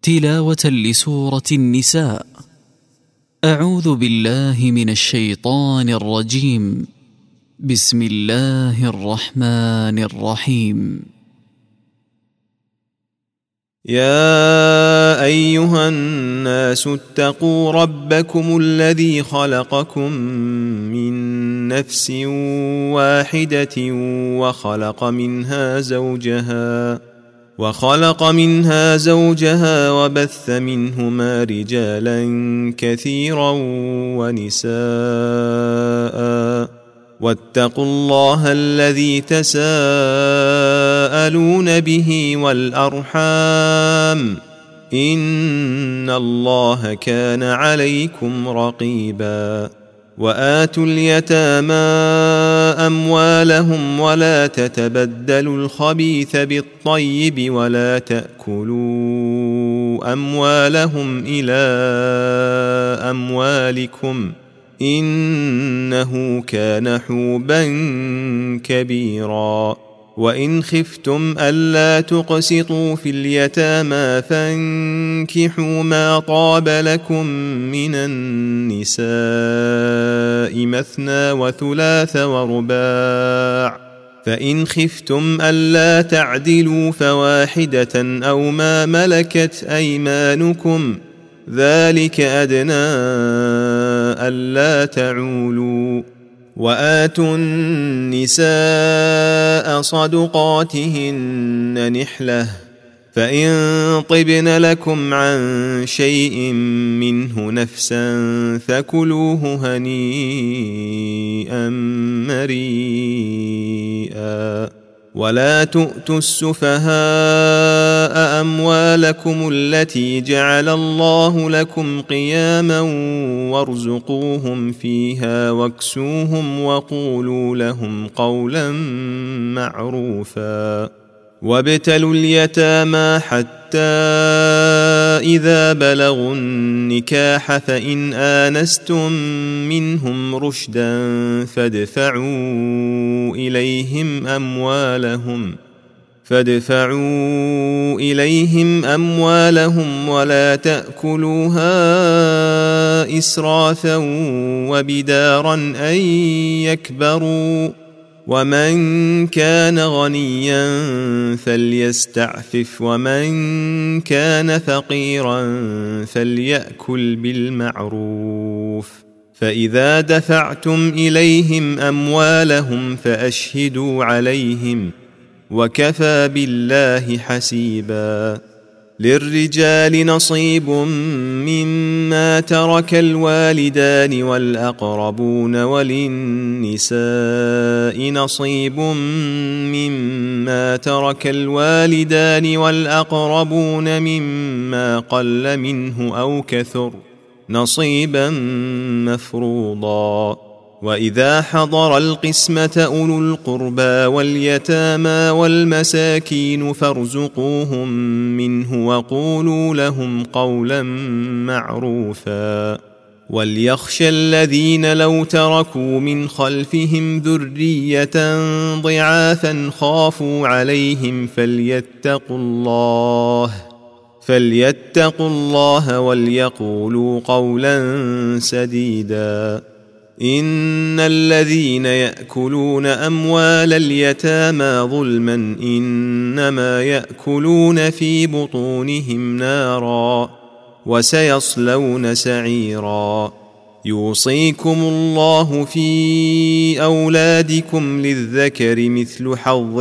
تلاوة لسورة النساء. أعوذ بالله من الشيطان الرجيم. بسم الله الرحمن الرحيم. يا أيها الناس اتقوا ربكم الذي خلقكم من نفس واحدة وخلق منها زوجها وبث منهما رجالا كثيرا ونساء، واتقوا الله الذي تساءلون به والأرحام، إن الله كان عليكم رقيبا. وآتوا اليتامى أموالهم ولا تتبدلوا الخبيث بالطيب ولا تأكلوا أموالهم إلى أموالكم، إنه كان حوبا كبيرا. وإن خفتم ألا تقسطوا في اليتامى فانكحوا ما طاب لكم من النساء مثنى وثلاث ورباع، فإن خفتم ألا تعدلوا فواحدة أو ما ملكت أيمانكم، ذلك أدنى ألا تعولوا. وآتوا النساء صدقاتهن نحلة، فإن طبن لكم عن شيء منه نفسا فكلوه هنيئا مريئا. ولا تؤتوا السفهاء أموالكم التي جعل الله لكم قياما وارزقوهم فيها واكسوهم وقولوا لهم قولا معروفا. وابتلوا اليتامى حتى إذا بلغوا النكاح فإن آنستم منهم رشدا فادفعوا إليهم أموالهم ولا تأكلوها إسرافا وبدارا أن يكبروا، ومن كان غنيا فليستعفف ومن كان فقيرا فليأكل بالمعروف. فإذا دفعتم إليهم أموالهم فأشهدوا عليهم، وكفى بالله حسيبا. للرجال نصيب مما ترك الوالدان والأقربون، وللنساء نصيب مما ترك الوالدان والأقربون مما قل منه أو كثر، نصيبا مفروضا. وإذا حضر القسمة أولو القربى واليتامى والمساكين فارزقوهم منه وقولوا لهم قولا معروفا. وليخشى الذين لو تركوا من خلفهم ذرية ضعافا خافوا عليهم فليتقوا الله وليقولوا قولا سديدا. إن الذين يأكلون أموال اليتامى ظلما إنما يأكلون في بطونهم نارا وسيصلون سعيرا. يوصيكم الله في أولادكم للذكر مثل حظ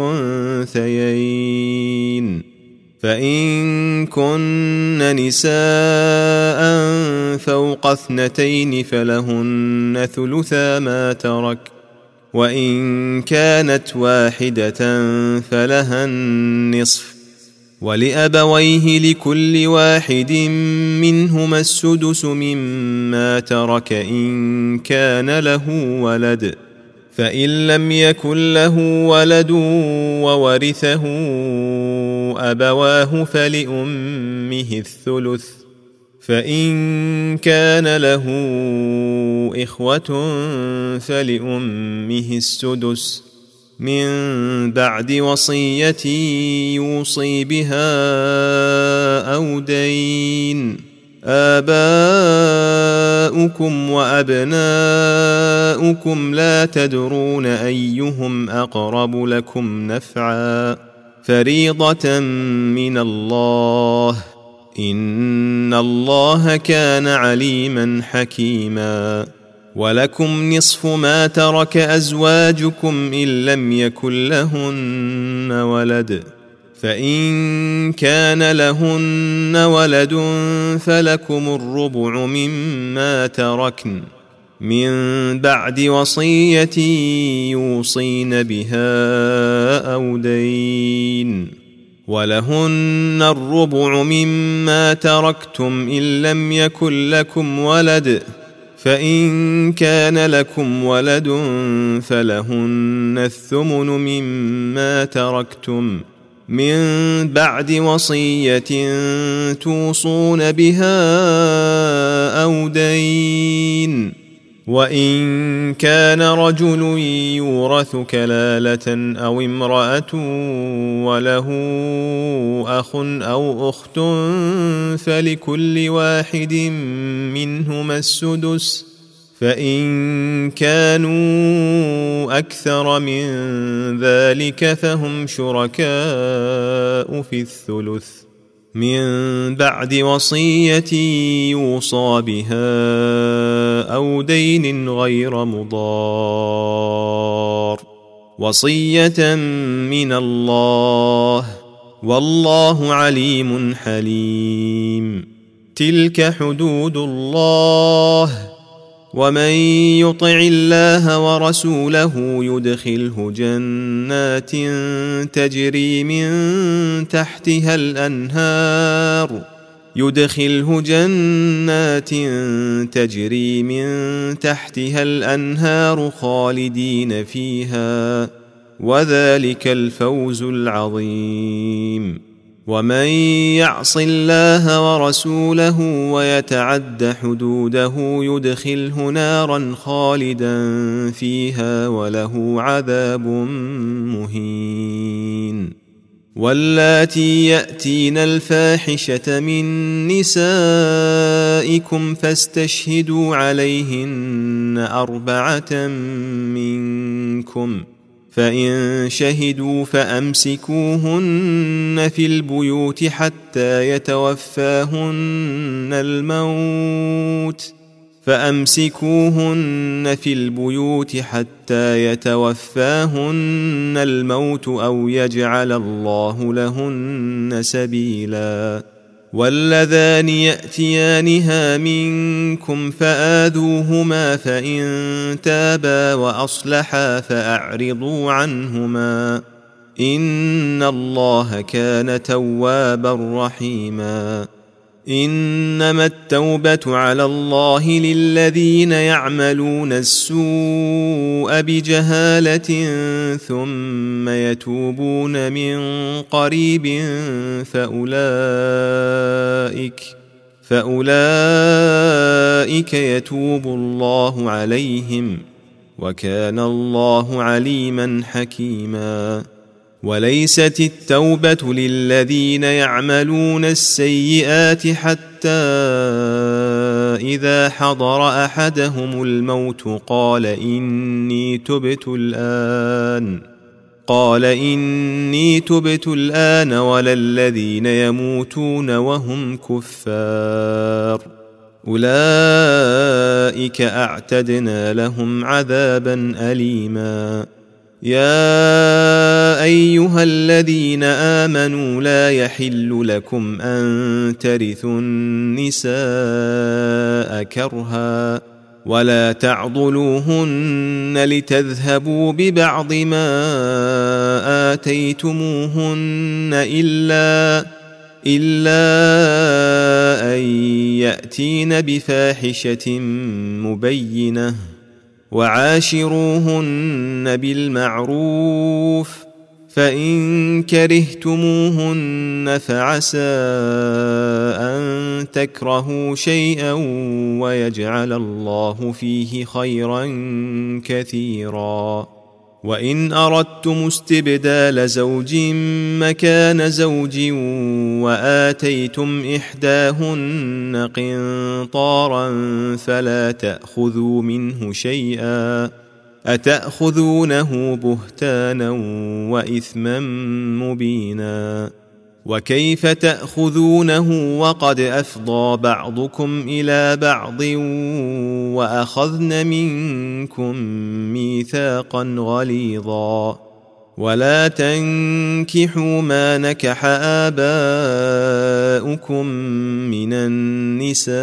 الأنثيين، فإن كن نساء فوق 2 فلهن ثلثا ما ترك، وإن كانت واحدة فلها النصف، ولأبويه لكل واحد منهما السدس مما ترك إن كان له ولد، فإن لم يكن له ولد وورثه أبواه فلأمه الثلث، فإن كان له إخوة فلأمه السدس، من بعد وصية يوصي بها أو دين. آباؤكم وأبناؤكم لا تدرون أيهم أقرب لكم نفعا فريضة من الله إن الله كان عليما حكيما. ولكم نصف ما ترك أزواجكم إن لم يكن لهن ولد، فإن كان لهن ولد فلكم الربع مما تركن من بعد وصية يوصين بها أو دين. ولهن الربع مما تركتم إن لم يكن لكم ولد، فإن كان لكم ولد فلهن الثمن مما تركتم من بعد وصية توصون بها أو دين. وإن كان رجل يورث كلالة أو امرأة وله أخ أو أخت فلكل واحد منهما السدس، فإن كانوا أكثر من ذلك فهم شركاء في الثلث من بعد وصية يوصى بها أو دين غير مضار، وصية من الله والله عليم حليم. تلك حدود الله، ومن يطع الله ورسوله يدخله جنات تجري من تحتها الأنهار خالدين فيها، وذلك الفوز العظيم. ومن يعص الله ورسوله ويتعد حدوده يدخله نارا خالدا فيها وله عذاب مهين. واللاتي يأتين الفاحشة من نسائكم فاستشهدوا عليهن 4 منكم، فإن شهدوا فأمسكوهن في البيوت حتى يتوفاهن الموت أو يجعل الله لهن سبيلا. واللذان يأتيانها منكم فآذوهما، فإن تابا وأصلحا فأعرضوا عنهما إن الله كان توابا رحيما. إنما التوبة على الله للذين يعملون السوء بجهالة ثم يتوبون من قريب فأولئك يتوب الله عليهم، وكان الله عليما حكيما. وليست التوبة للذين يعملون السيئات حتى إذا حضر أحدهم الموت قال إني تبت الآن ولا الذين يموتون وهم كفار، أولئك أعتدنا لهم عذابا أليما. يا أيها الذين آمنوا لا يحل لكم أن ترثوا النساء كرها ولا تعضلوهن لتذهبوا ببعض ما آتيتموهن إلا أن يأتين بفاحشة مبينة، وعاشروهن بالمعروف، فإن كرهتموهن فعسى أن تكرهوا شيئا ويجعل الله فيه خيرا كثيرا. وإن أردتم استبدال زوج مكان زوج وآتيتم إحداهن قنطارا فلا تأخذوا منه شيئا أتأخذونه بهتانا وإثما مبينا وكيف تأخذونه وقد أفضى بعضكم إلى بعض وأخذن منكم ميثاقا غليظا ولا تنكحوا ما نكح آباؤكم من النساء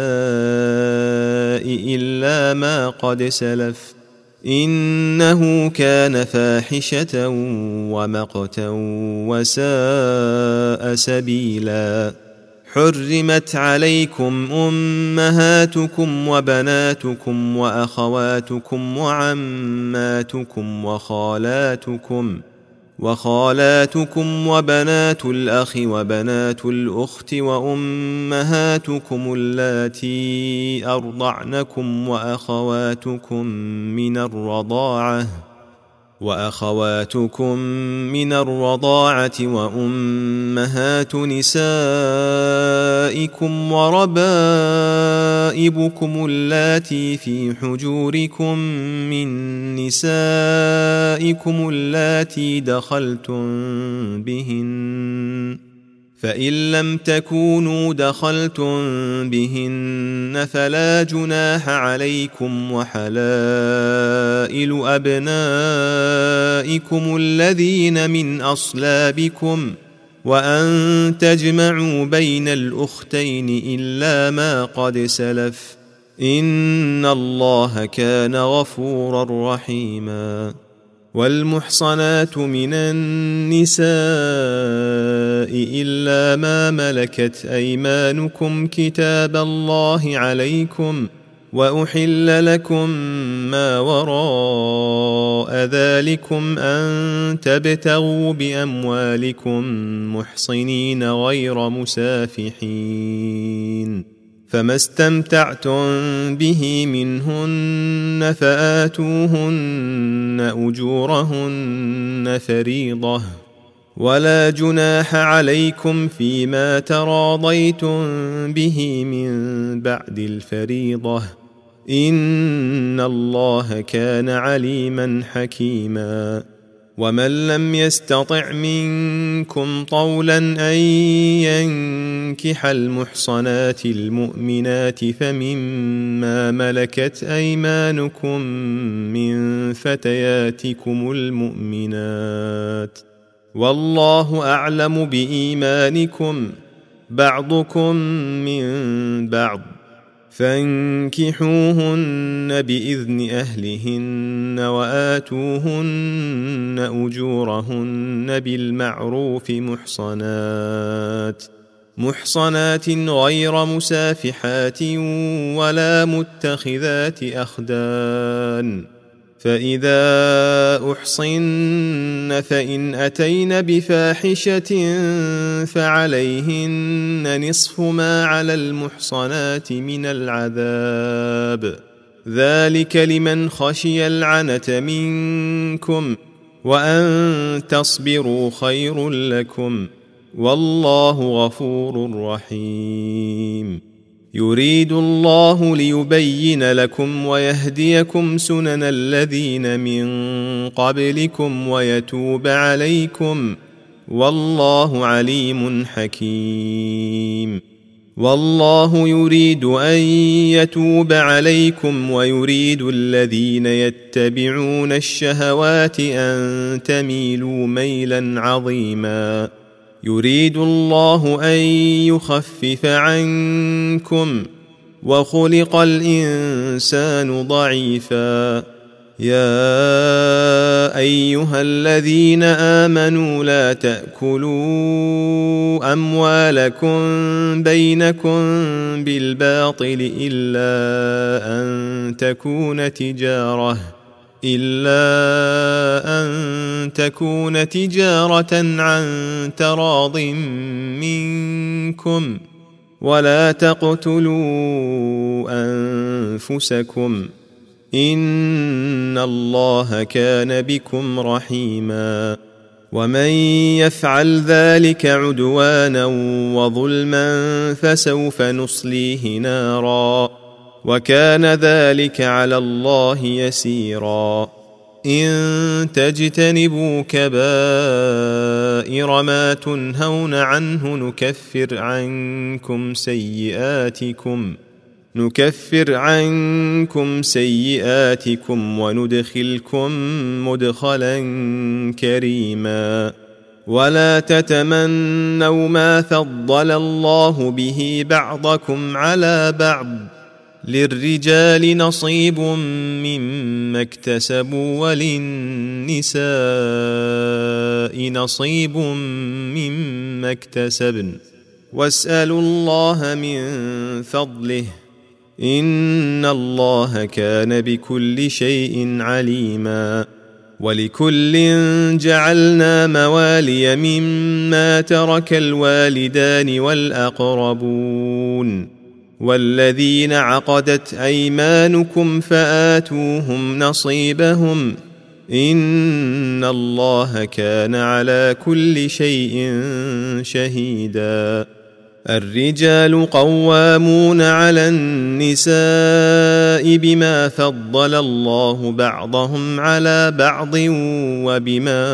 إلا ما قد سلف إنه كان فاحشة ومقتا وساء سبيلا حرمت عليكم أمهاتكم وبناتكم وأخواتكم وعماتكم وخالاتكم وبنات الأخ وبنات الأخت وأمهاتكم اللاتي أرضعنكم وأخواتكم من الرضاعة وأمهات نسائكم وربائبكم اللاتي في حجوركم من نسائكم اللاتي دخلتم بهن فإن لم تكونوا دخلتم بهن فلا جناح عليكم وحلائل أبنائكم الذين من أصلابكم وأن تجمعوا بين الأختين إلا ما قد سلف إن الله كان غفورا رحيما والمحصنات من النساء إلا ما ملكت أيمانكم كتاب الله عليكم وأحل لكم ما وراء ذلكم أن تبتغوا بأموالكم محصنين غير مسافحين فما استمتعتم به منهن فآتوهن أجورهن فريضة ولا جناح عليكم فيما تراضيتم به من بعد الفريضة إن الله كان عليما حكيما ومن لم يستطع منكم طولا أن ينكح المحصنات المؤمنات فمما ملكت أيمانكم من فتياتكم المؤمنات والله أعلم بإيمانكم بعضكم من بعض فانكحوهن بإذن أهلهن وآتوهن أجورهن بالمعروف محصنات غير مسافحات ولا متخذات أخدان فإذا أحصن فإن أتين بفاحشة فعليهن نصف ما على المحصنات من العذاب ذلك لمن خشي العنة منكم وأن تصبروا خير لكم والله غفور رحيم يريد الله ليبين لكم ويهديكم سنن الذين من قبلكم ويتوب عليكم والله عليم حكيم والله يريد أن يتوب عليكم ويريد الذين يتبعون الشهوات أن تميلوا ميلا عظيما يريد الله أن يخفف عنكم وخلق الإنسان ضعيفا يا أيها الذين آمنوا لا تأكلوا أموالكم بينكم بالباطل إلا أن تكون تجارة عن تراض منكم ولا تقتلوا أنفسكم إن الله كان بكم رحيما ومن يفعل ذلك عدوانا وظلما فسوف نصليه نارا وكان ذلك على الله يسيرا إن تجتنبوا كبائر ما تنهون عنه نكفر عنكم سيئاتكم وندخلكم مدخلا كريما ولا تتمنوا ما فضل الله به بعضكم على بعض للرجال نصيب مما اكتسبوا وللنساء نصيب مما اكتسبن واسألوا الله من فضله إن الله كان بكل شيء عليما ولكل جعلنا موالي مما ترك الوالدان والأقربون والذين عقدت أيمانكم فآتوهم نصيبهم إن الله كان على كل شيء شهيدا الرجال قوامون على النساء بما فضل الله بعضهم على بعض وبما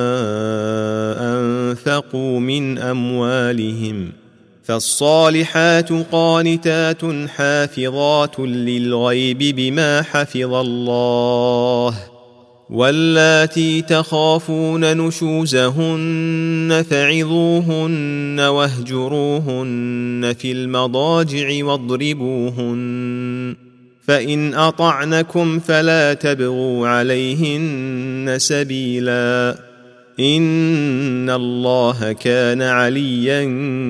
أنفقوا من أموالهم فالصالحات قانتات حافظات للغيب بما حفظ الله واللاتي تخافون نشوزهن فعظوهن واهجروهن في المضاجع واضربوهن فإن أطعنكم فلا تبغوا عليهن سبيلا إن الله كان عليا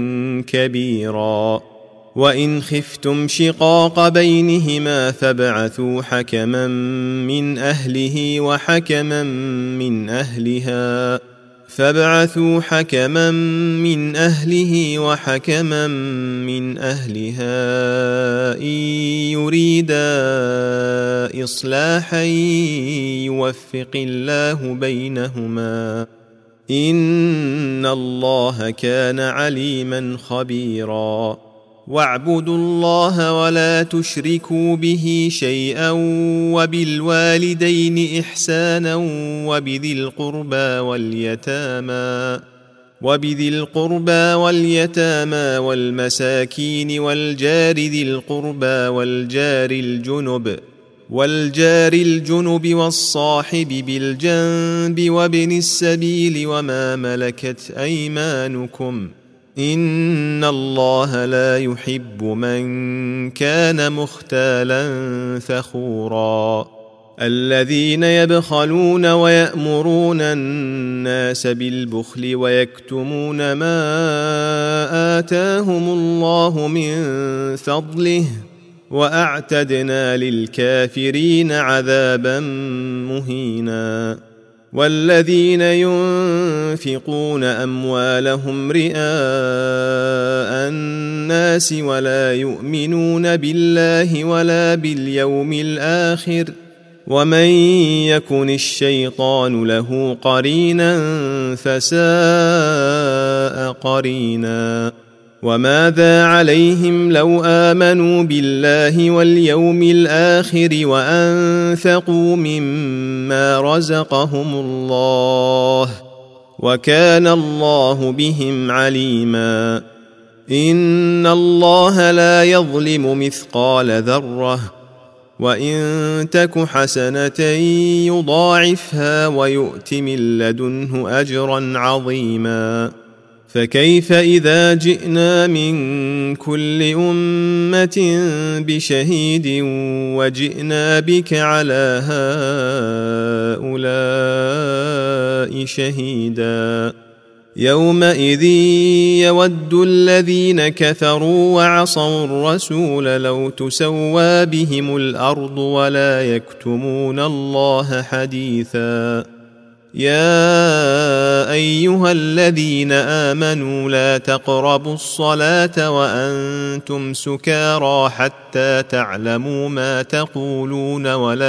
كبيرا وإن خفتم شقاق بينهما فابعثوا حكما من أهله وحكما من أهلها إن يريدا إصلاحا يوفق الله بينهما إن الله كان عليما خبيرا واعبدوا الله ولا تشركوا به شيئا وبالوالدين إحسانا وبذي القربى واليتامى والمساكين والجار ذي القربى والجار الجنب والصاحب بالجنب وابن السبيل وما ملكت أيمانكم إن الله لا يحب من كان مختالا فخورا الذين يبخلون ويأمرون الناس بالبخل ويكتمون ما آتاهم الله من فضله وأعتدنا للكافرين عذابا مهينا والذين ينفقون أموالهم رئاء الناس ولا يؤمنون بالله ولا باليوم الآخر ومن يكن الشيطان له قرينا فساء قرينا وماذا عليهم لو آمنوا بالله واليوم الآخر وأنفقوا مما رزقهم الله وكان الله بهم عليما إن الله لا يظلم مثقال ذرة وإن تك حسنة يضاعفها ويؤت من لدنه أجرا عظيما فكيف إذا جئنا من كل أمة بشهيد وجئنا بك على هؤلاء شهيدا يومئذ يود الذين كفروا وعصوا الرسول لو تسوى بهم الأرض ولا يكتمون الله حديثا يا أيها الذين آمنوا لا تقربوا الصلاة وأنتم سكارى حتى تعلموا ما تقولون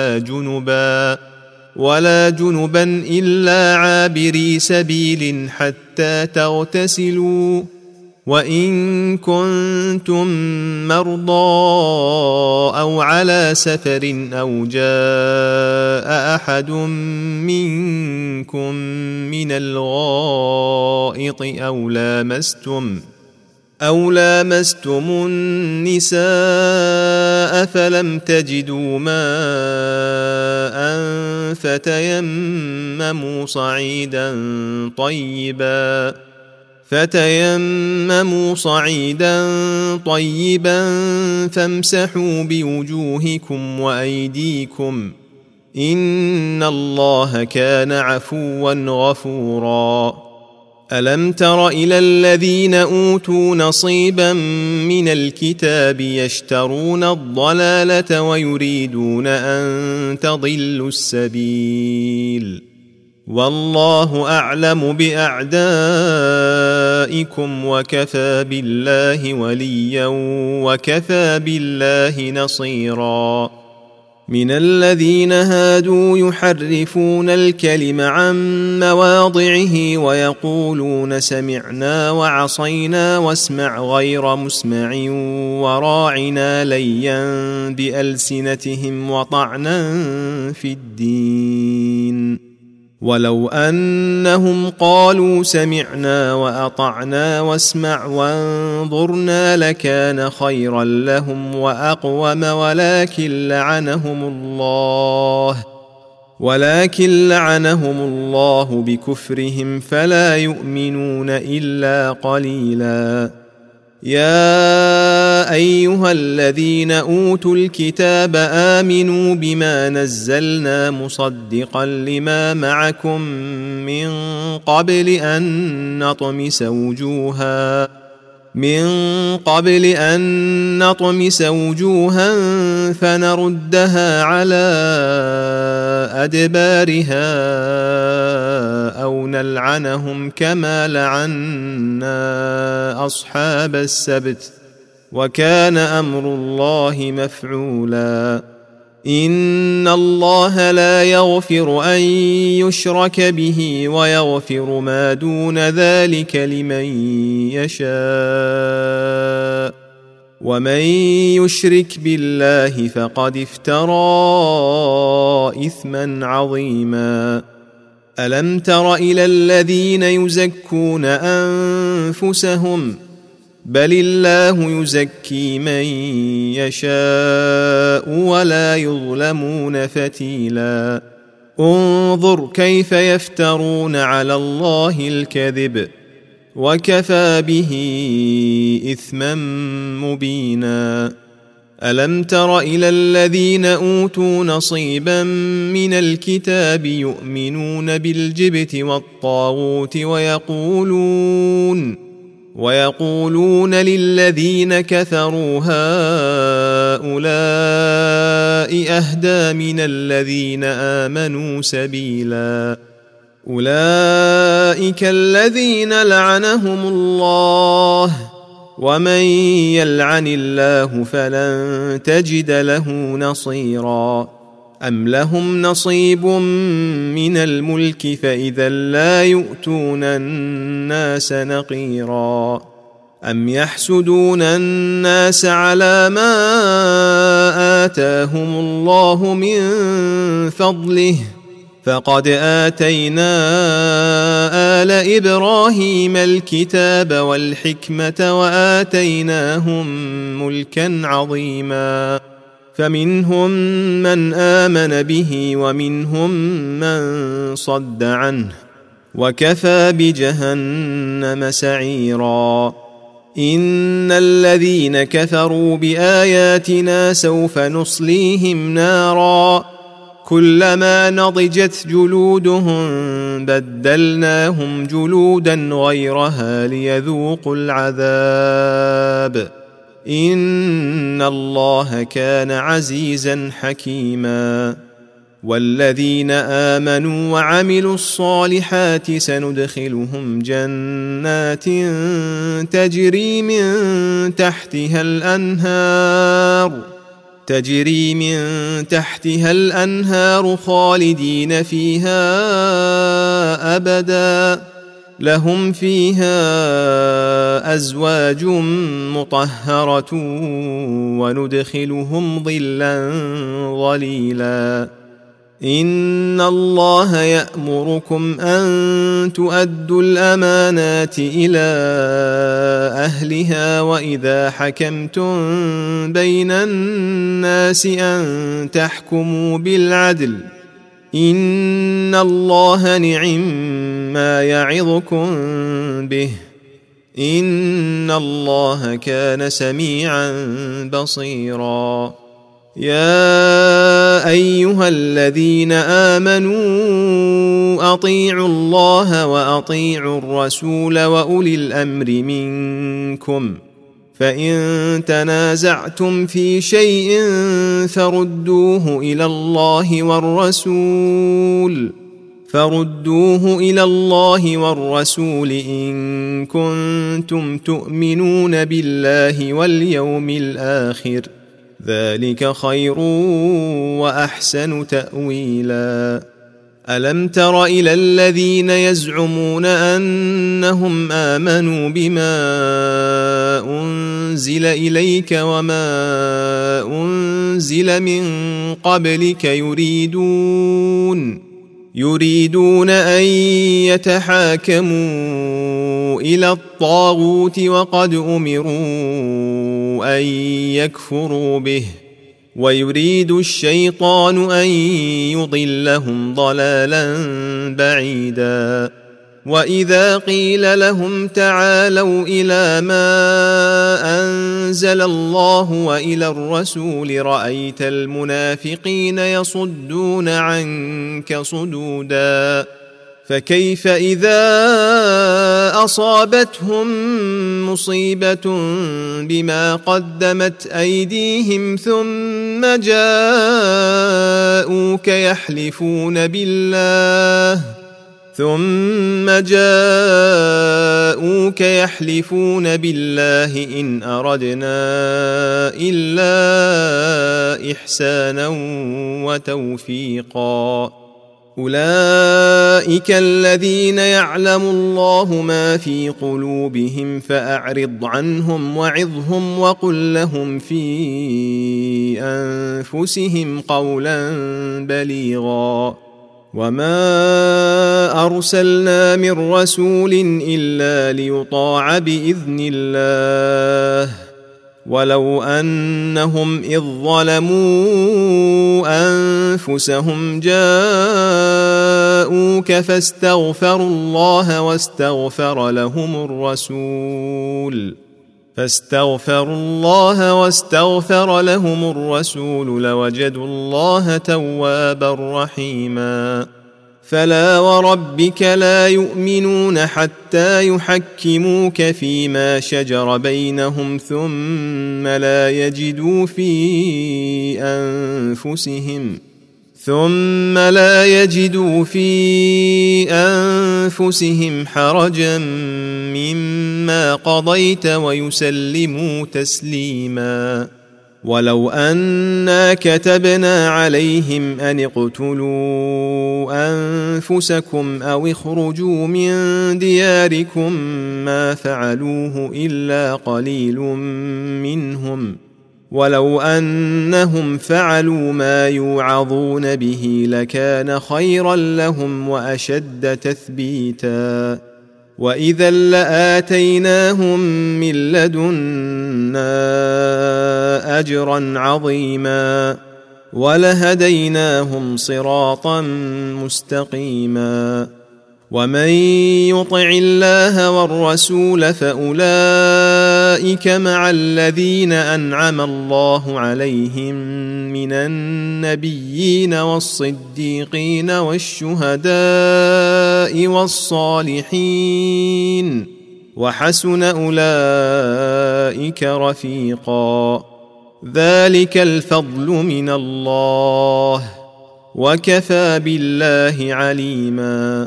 ولا جنبا إلا عابري سبيل حتى تغتسلوا، وإن كنتم مرضى أو على سفر أو جاء أحد منكم من الغائط أو لامستم النساء فلم تجدوا ماء فتيمموا صعيدا طيبا فامسحوا بوجوهكم وأيديكم، إن الله كان عفوا غفورا. ألم تر إلى الذين أوتوا نصيبا من الكتاب يشترون الضلالة ويريدون أن تضلوا السبيل، والله أعلم بأعدائكم وكفى بالله وليا وكفى بالله نصيرا. من الذين هادوا يحرفون الكلم عن مواضعه ويقولون سمعنا وعصينا واسمع غير مسمع وراعنا ليا بألسنتهم وطعنا في الدين، ولو أنهم قالوا سمعنا وأطعنا واسمع وانظرنا لكان خيرا لهم وأقوم ولكن لعنهم الله بكفرهم فلا يؤمنون إلا قليلا. يا أيها الذين أوتوا الكتاب آمنوا بما نزلنا مصدقا لما معكم من قبل أن نطمس وجوها فنردها على أدبارها أو نلعنهم كما لعنا أصحاب السبت، وكان أمر الله مفعولا. إن الله لا يغفر أن يشرك به ويغفر ما دون ذلك لمن يشاء، ومن يشرك بالله فقد افترى إثما عظيما. ألم تر إلى الذين يزكون أنفسهم بل الله يزكي من يشاء ولا يظلمون فتيلا. انظر كيف يفترون على الله الكذب وكفى به إثما مبينا. ألم تر إلى الذين أوتوا نصيبا من الكتاب يؤمنون بالجبت والطاغوت ويقولون للذين كفروا هؤلاء أهدى من الذين آمنوا سبيلا. أولئك الذين لعنهم الله، ومن يلعن الله فلن تجد له نصيرا. أم لهم نصيب من الملك فإذا لا يؤتون الناس نقيرا. أم يحسدون الناس على ما آتاهم الله من فضله، فقد آتينا آل إبراهيم الكتاب والحكمة وآتيناهم ملكا عظيما، فمنهم من آمن به ومنهم من صد عنه، وكفى بجهنم سعيرا. إن الذين كفروا بآياتنا سوف نصليهم نارا كلما نضجت جلودهم بدلناهم جلودا غيرها ليذوقوا العذاب، إن الله كان عزيزا حكيما. والذين آمنوا وعملوا الصالحات سندخلهم جنات تجري من تحتها الأنهار خالدين فيها أبدا، لهم فيها أزواج مطهرة وندخلهم ظلا ظليلا. إن الله يأمركم أن تؤدوا الأمانات إلى أهلها وإذا حكمتم بين الناس أن تحكموا بالعدل، إن الله نعم يعظكم به، إن الله كان سميعا بصيرا. يا أيها الذين آمنوا أطيعوا الله وأطيعوا الرسول وأولي الأمر منكم، فإن تنازعتم في شيء فردوه إلى الله والرسول إن كنتم تؤمنون بالله واليوم الآخر، ذلك خير وأحسن تأويلا. ألم تر إلى الذين يزعمون أنهم آمنوا بما أنزل إليك وما أنزل من قبلك يريدون أن يتحاكموا إلى الطاغوت وقد أمروا أن يكفروا به، ويريد الشيطان أن يضلهم ضلالا بعيدا. وإذا قيل لهم تعالوا إلى ما أنزل الله وإلى الرسول رأيت المنافقين يصدون عنك صدودا. فكيف إذا أصابتهم مصيبة بما قدمت أيديهم ثم جاءوك يحلفون بالله إن أردنا إلا إحسانا وتوفيقا. أولئك الذين يعلم الله ما في قلوبهم فأعرض عنهم وعظهم وقل لهم في أنفسهم قولا بليغا. وما أرسلنا من رسول إلا ليطاع بإذن الله، ولو أنهم إذ ظلموا أنفسهم جاءوك فاستغفروا الله واستغفر لهم الرسول لوجدوا الله توابا رحيما. فلا وربك لا يؤمنون حتى يحكموك فيما شجر بينهم ثم لا يجدوا في أنفسهم حرجا مما قضيت ويسلموا تسليما. ولو أنا كتبنا عليهم أن اقتلوا أنفسكم أو اخرجوا من دياركم ما فعلوه إلا قليل منهم، ولو أنهم فعلوا ما يوعظون به لكان خيرا لهم وأشد تثبيتا. وإذا لآتيناهم من لدنا أجرا عظيما ولهديناهم صراطا مستقيما. ومن يطع الله والرسول فأولئك مع الذين أنعم الله عليهم من النبيين والصديقين والشهداء والصالحين، وحسن أولئك رفيقا. ذلك الفضل من الله، وكفى بالله عليما.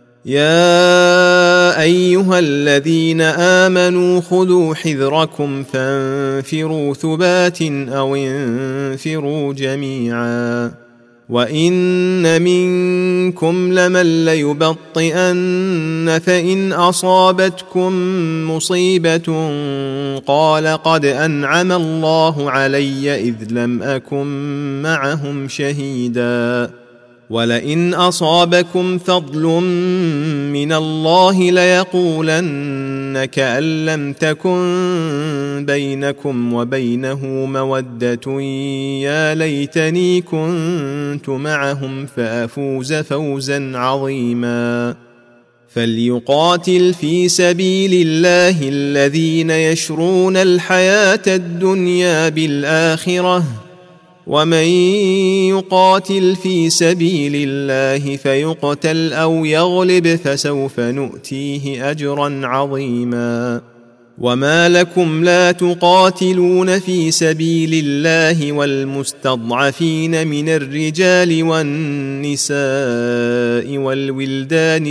يا أيها الذين آمنوا خذوا حذركم فانفروا ثبات أو انفروا جميعا وإن منكم لمن ليبطئن فإن أصابتكم مصيبة قال قد أنعم الله علي إذ لم أكن معهم شهيدا ولئن أصابكم فضل من الله ليقولن كأن لم تكن بينكم وبينه مودة يا ليتني كنت معهم فأفوز فوزا عظيما. فليقاتل في سبيل الله الذين يشرون الحياة الدنيا بالآخرة ومن يقاتل في سبيل الله فيقتل أو يغلب فسوف نؤتيه أجرا عظيما. وما لكم لا تقاتلون في سبيل الله والمستضعفين من الرجال والنساء والولدان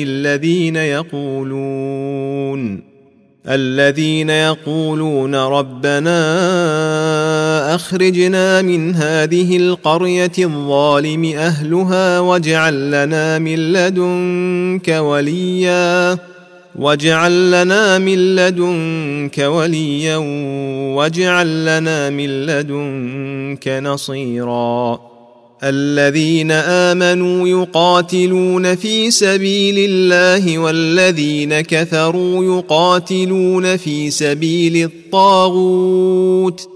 الذين يقولون ربنا أخرجنا من هذه القرية الظالم أهلها واجعل لنا من لدنك وليا واجعل لنا من لدنك نصيرا. الذين آمنوا يقاتلون في سبيل الله والذين كفروا يقاتلون في سبيل الطاغوت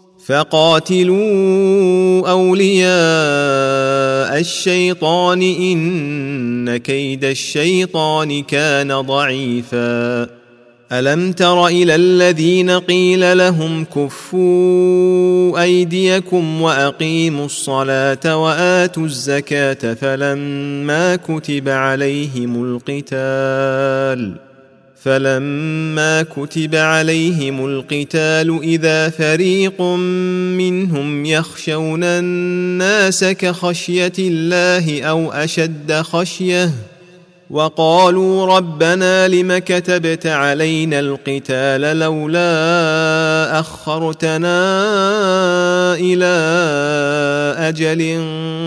فقاتلوا أولياء الشيطان إن كيد الشيطان كان ضعيفا. ألم تر إلى الذين قيل لهم كفوا أيديكم وأقيموا الصلاة وآتوا الزكاة فلما كتب عليهم القتال إذا فريق منهم يخشون الناس كخشية الله أو أشد خشية وقالوا ربنا لم كتبت علينا القتال لولا أخرتنا إلى أجل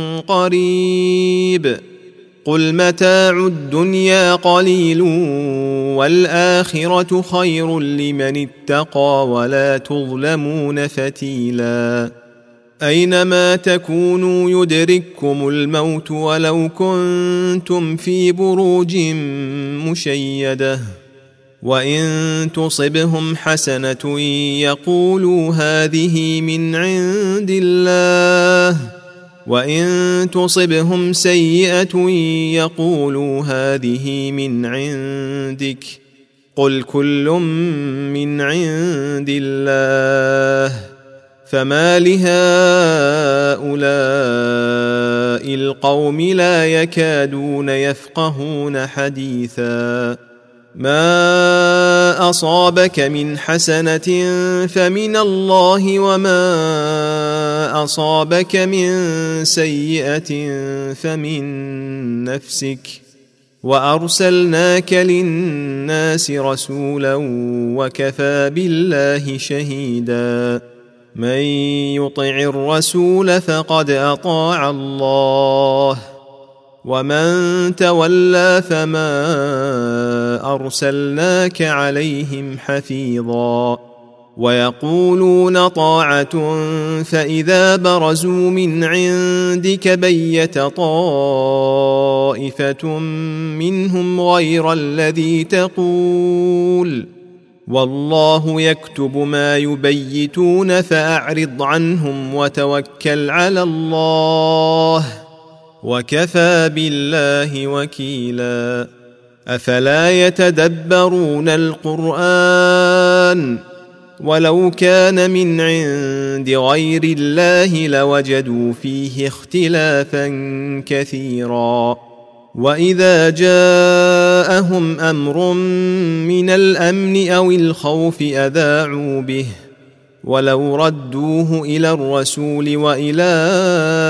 قريب قل متاع الدنيا قليل والآخرة خير لمن اتقى ولا تظلمون فتيلا. أينما تكونوا يدرككم الموت ولو كنتم في بروج مشيدة وإن تصبهم حسنة يقولوا هذه من عند الله وإن تصبهم سيئة يقولوا هذه من عندك قل كل من عند الله فما لهؤلاء القوم لا يكادون يفقهون حديثا. ما أصابك من حسنة فمن الله وما أصابك من سيئة فمن نفسك وأرسلناك للناس رسولا وكفى بالله شهيدا. من يطع الرسول فقد أطاع الله ومن تولى فما أرسلناك عليهم حفيظا. ويقولون طاعة فإذا برزوا من عندك بيت طائفة منهم غير الذي تقول والله يكتب ما يبيتون فأعرض عنهم وتوكل على الله وكفى بالله وكيلا. أفلا يتدبرون القرآن ولو كان من عند غير الله لوجدوا فيه اختلافا كثيرا. وإذا جاءهم أمر من الأمن أو الخوف أذاعوا به ولو ردوه إلى الرسول وإلى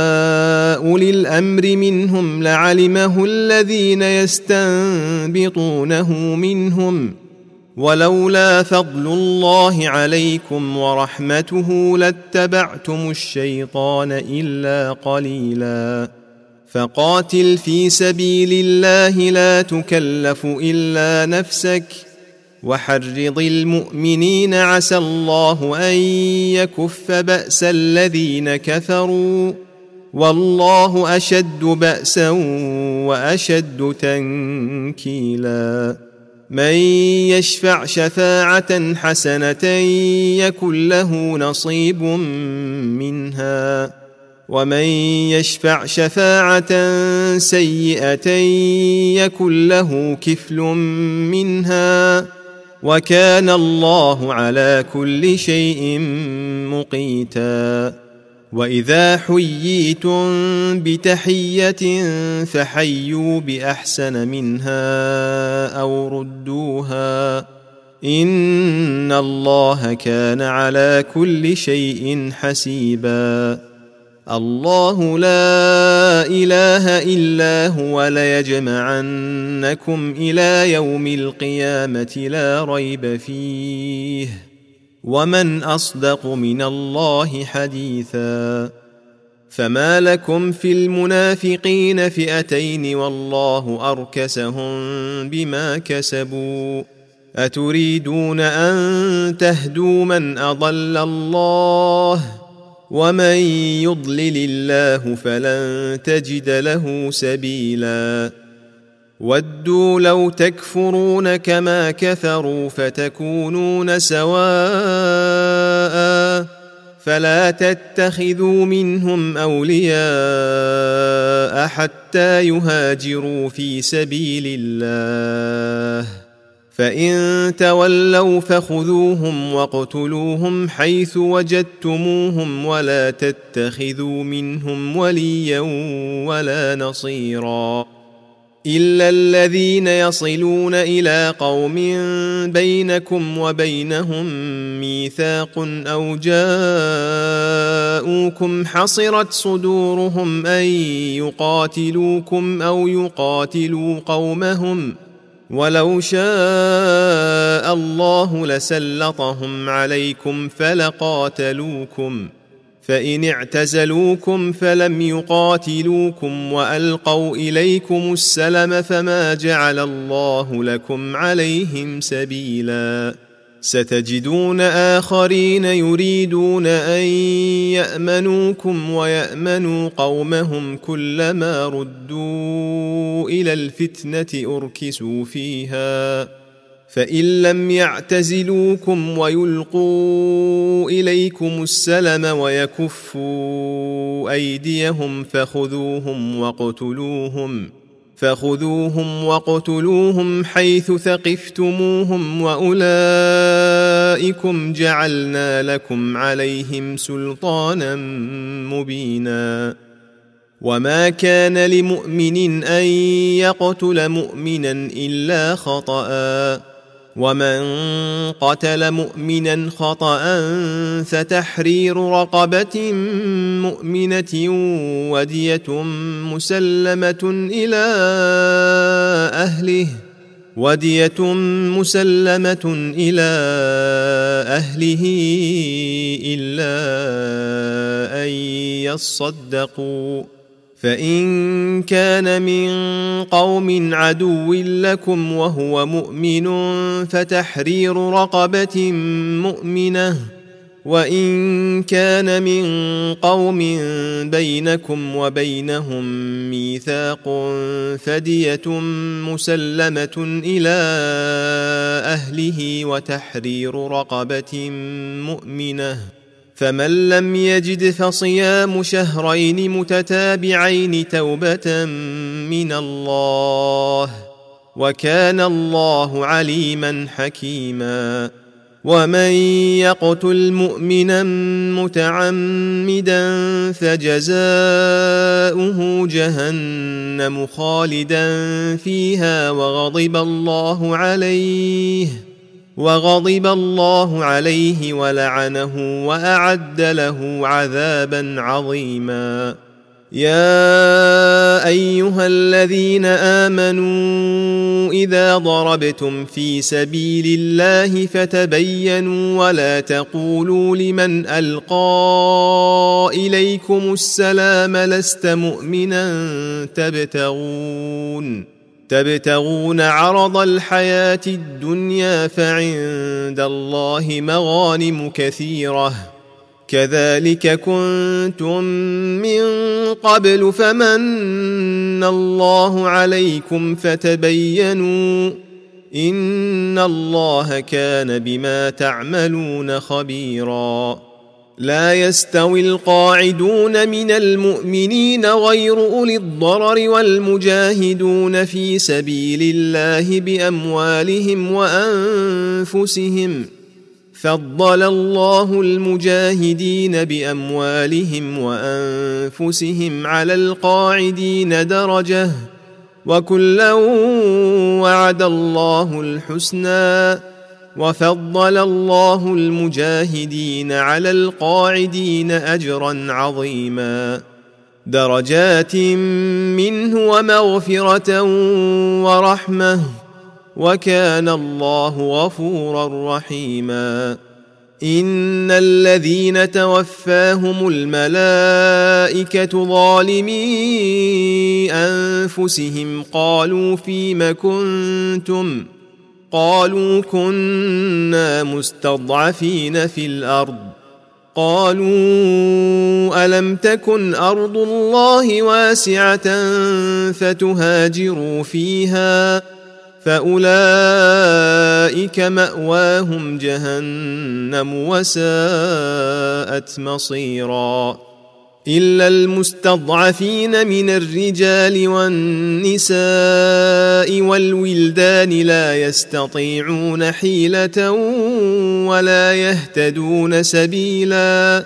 أولي الأمر منهم لعلمه الذين يستنبطونه منهم ولولا فضل الله عليكم ورحمته لاتبعتم الشيطان إلا قليلا فقاتل في سبيل الله لا تكلف إلا نفسك وحرض المؤمنين عسى الله أن يكف بأس الذين كفروا والله أشد بأسا وأشد تنكيلا من يشفع شفاعة حسنة يكن له نصيب منها ومن يشفع شفاعة سيئة يكن له كفل منها وكان الله على كل شيء مقيتا وإذا حييتم بتحية فحيوا بأحسن منها أو ردوها إن الله كان على كل شيء حسيبا الله لا إله إلا هو ليجمعنكم إلى يوم القيامة لا ريب فيه ومن أصدق من الله حديثا فما لكم في المنافقين فئتين والله أركسهم بما كسبوا أتريدون أن تهدوا من أضل الله ومن يضلل الله فلن تجد له سبيلا ودوا لو تكفرون كما كفروا فتكونون سواء فلا تتخذوا منهم أولياء حتى يهاجروا في سبيل الله فإن تولوا فخذوهم واقتلوهم حيث وجدتموهم ولا تتخذوا منهم وليا ولا نصيرا إلا الذين يصلون إلى قوم بينكم وبينهم ميثاق أو جاءوكم حصرت صدورهم أن يقاتلوكم أو يقاتلوا قومهم ولو شاء الله لسلطهم عليكم فلقاتلوكم فإن اعتزلوكم فلم يقاتلوكم وألقوا إليكم السلم فما جعل الله لكم عليهم سبيلا ستجدون آخرين يريدون أن يأمنوكم ويأمنوا قومهم كلما ردوا إلى الفتنة أركسوا فيها فإن لم يعتزلوكم ويلقوا إليكم السلم ويكفوا أيديهم فخذوهم وقتلوهم حيث ثقفتموهم وأولئكم جعلنا لكم عليهم سلطانا مبينا وما كان لمؤمن أن يقتل مؤمنا إلا خطأ ومن قتل مؤمنا خطأ فتحرير رقبة مؤمنة ودية مسلمة إلى أهله إلا أن يصدقوا فإن كان من قوم عدو لكم وهو مؤمن فتحرير رقبة مؤمنة وإن كان من قوم بينكم وبينهم ميثاق فدية مسلمة إلى أهله وتحرير رقبة مؤمنة فمن لم يجد فصيام شهرين متتابعين توبة من الله وكان الله عليما حكيما ومن يقتل مؤمنا متعمدا فجزاؤه جهنم خالدا فيها وغضب الله عليه ولعنه وأعد له عذابا عظيما يا أيها الذين آمنوا إذا ضربتم في سبيل الله فتبينوا ولا تقولوا لمن ألقى إليكم السلام لست مؤمنا تبتغون عرض الحياة الدنيا فعند الله مغانم كثيرة كذلك كنتم من قبل فمن الله عليكم فتبينوا إن الله كان بما تعملون خبيرا لا يستوي القاعدون من المؤمنين غير أولي الضرر والمجاهدون في سبيل الله بأموالهم وأنفسهم فضل الله المجاهدين بأموالهم وأنفسهم على القاعدين درجة وكلا وعد الله الحسنى وفضل الله المجاهدين على القاعدين أجرا عظيما درجات منه ومغفرة ورحمة وكان الله غفورا رحيما إن الذين توفاهم الملائكة ظالمي أنفسهم قالوا فيم كنتم قالوا كنا مستضعفين في الأرض قالوا ألم تكن أرض الله واسعة فتهاجروا فيها فأولئك مأواهم جهنم وساءت مصيرا إلا المستضعفين من الرجال والنساء والولدان لا يستطيعون حيلة ولا يهتدون سبيلا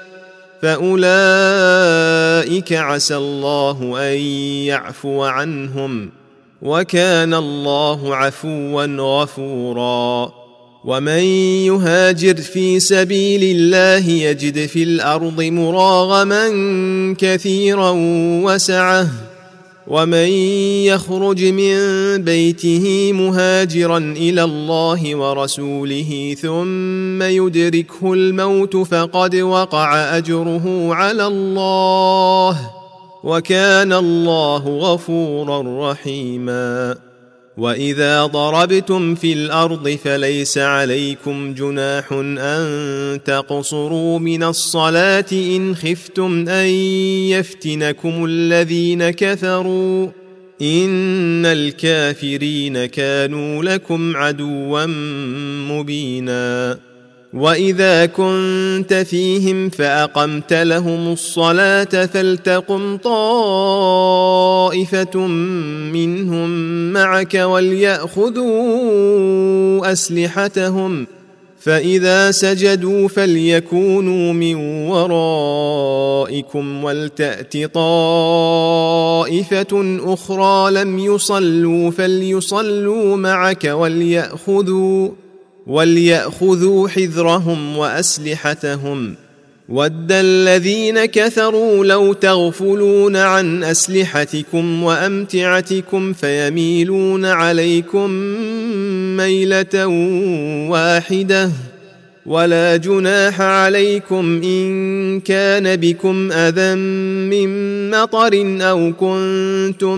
فأولئك عسى الله أن يعفو عنهم وكان الله عفوا غفورا ومن يهاجر في سبيل الله يجد في الأرض مراغما كثيرا وسعة ومن يخرج من بيته مهاجرا إلى الله ورسوله ثم يدركه الموت فقد وقع أجره على الله وكان الله غفورا رحيما وإذا ضربتم في الأرض فليس عليكم جناح أن تقصروا من الصلاة إن خفتم أن يفتنكم الذين كفروا إن الكافرين كانوا لكم عدوا مبينا وإذا كنت فيهم فأقمت لهم الصلاة فلتقم طائفة منهم معك وليأخذوا أسلحتهم فإذا سجدوا فليكونوا من ورائكم ولتأت طائفة أخرى لم يصلوا فليصلوا معك وليأخذوا حذرهم وأسلحتهم ود الذين كفروا لو تغفلون عن أسلحتكم وأمتعتكم فيميلون عليكم ميلة واحدة ولا جناح عليكم إن كان بكم أذى من مطر أو كنتم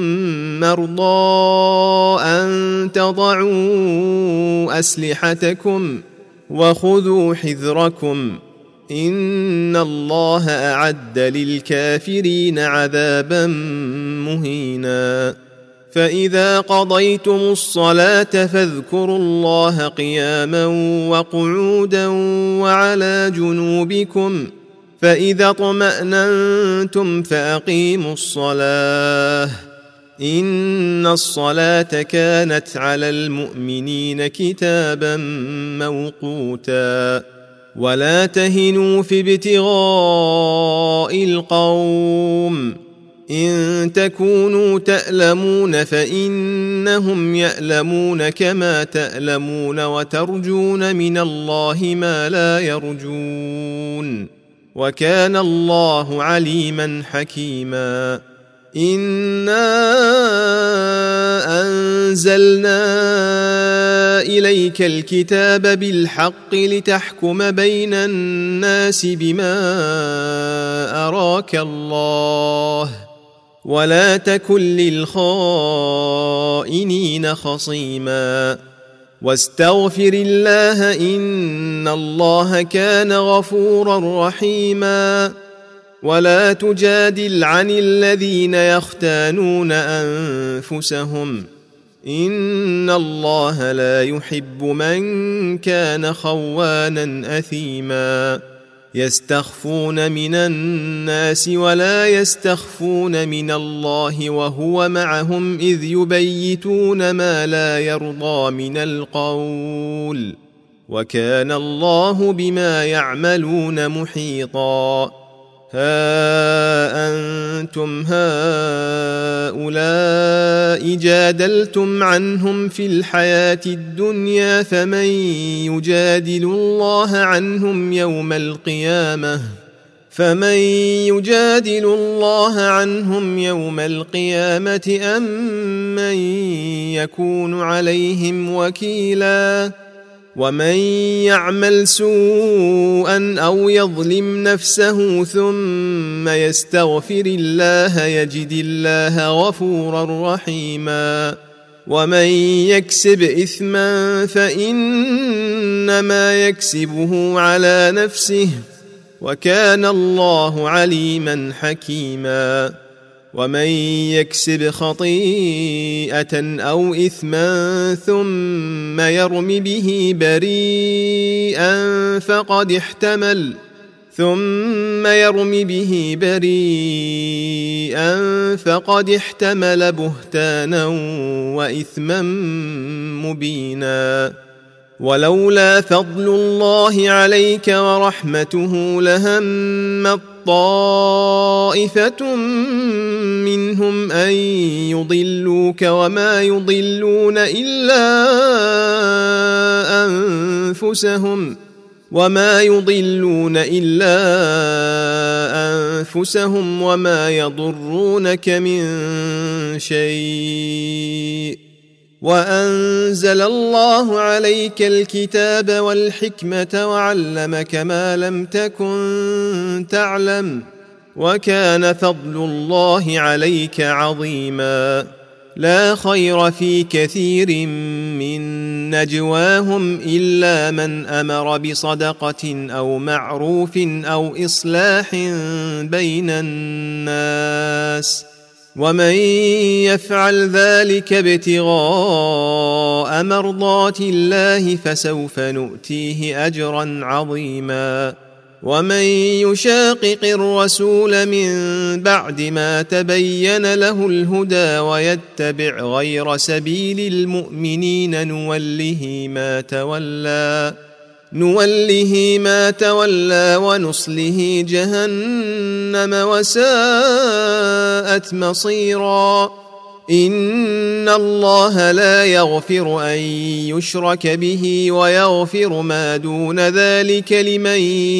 مرضى أن تضعوا أسلحتكم وخذوا حذركم إن الله أعد للكافرين عذابا مهينا فإذا قضيتم الصلاة فاذكروا الله قياما وقعودا وعلى جنوبكم فإذا اطمأننتم فأقيموا الصلاة إن الصلاة كانت على المؤمنين كتابا موقوتا ولا تهنوا في ابتغاء القوم إن تكونوا تألمون فإنهم يألمون كما تألمون وترجون من الله ما لا يرجون وكان الله عليما حكيما إنا أنزلنا إليك الكتاب بالحق لتحكم بين الناس بما أراك الله ولا تكن للخائنين خصيما واستغفر الله إن الله كان غفورا رحيما ولا تجادل عن الذين يختانون أنفسهم إن الله لا يحب من كان خوانا أثيما يستخفون من الناس ولا يستخفون من الله وهو معهم إذ يبيتون ما لا يرضى من القول وكان الله بما يعملون محيطا ها أنتم هؤلاء جادلتم عنهم في الحياة الدنيا فمن يجادل الله عنهم يوم القيامة أم من يكون عليهم وكيلا ومن يعمل سوءا أو يظلم نفسه ثم يستغفر الله يجد الله غفورا رحيما ومن يكسب إثما فإنما يكسبه على نفسه وكان الله عليما حكيما ومن يكسب خطيئة أو إثما ثم يرم به بريئا فقد احتمل بهتانا وإثما مبينا ولولا فضل الله عليك ورحمته لهمت طائفة منهم أن يضلوك وما يضلون إلا أنفسهم وما يضرونك من شيء وأنزل الله عليك الكتاب والحكمة وعلمك ما لم تكن تعلم وكان فضل الله عليك عظيما لا خير في كثير من نجواهم إلا من أمر بصدقة أو معروف أو إصلاح بين الناس ومن يفعل ذلك ابتغاء مرضات الله فسوف نؤتيه أجرا عظيما ومن يشاقق الرسول من بعد ما تبين له الهدى ويتبع غير سبيل المؤمنين نوله ما تولى ونصله جهنم وساءت مصيرا إن الله لا يغفر أن يشرك به ويغفر ما دون ذلك لمن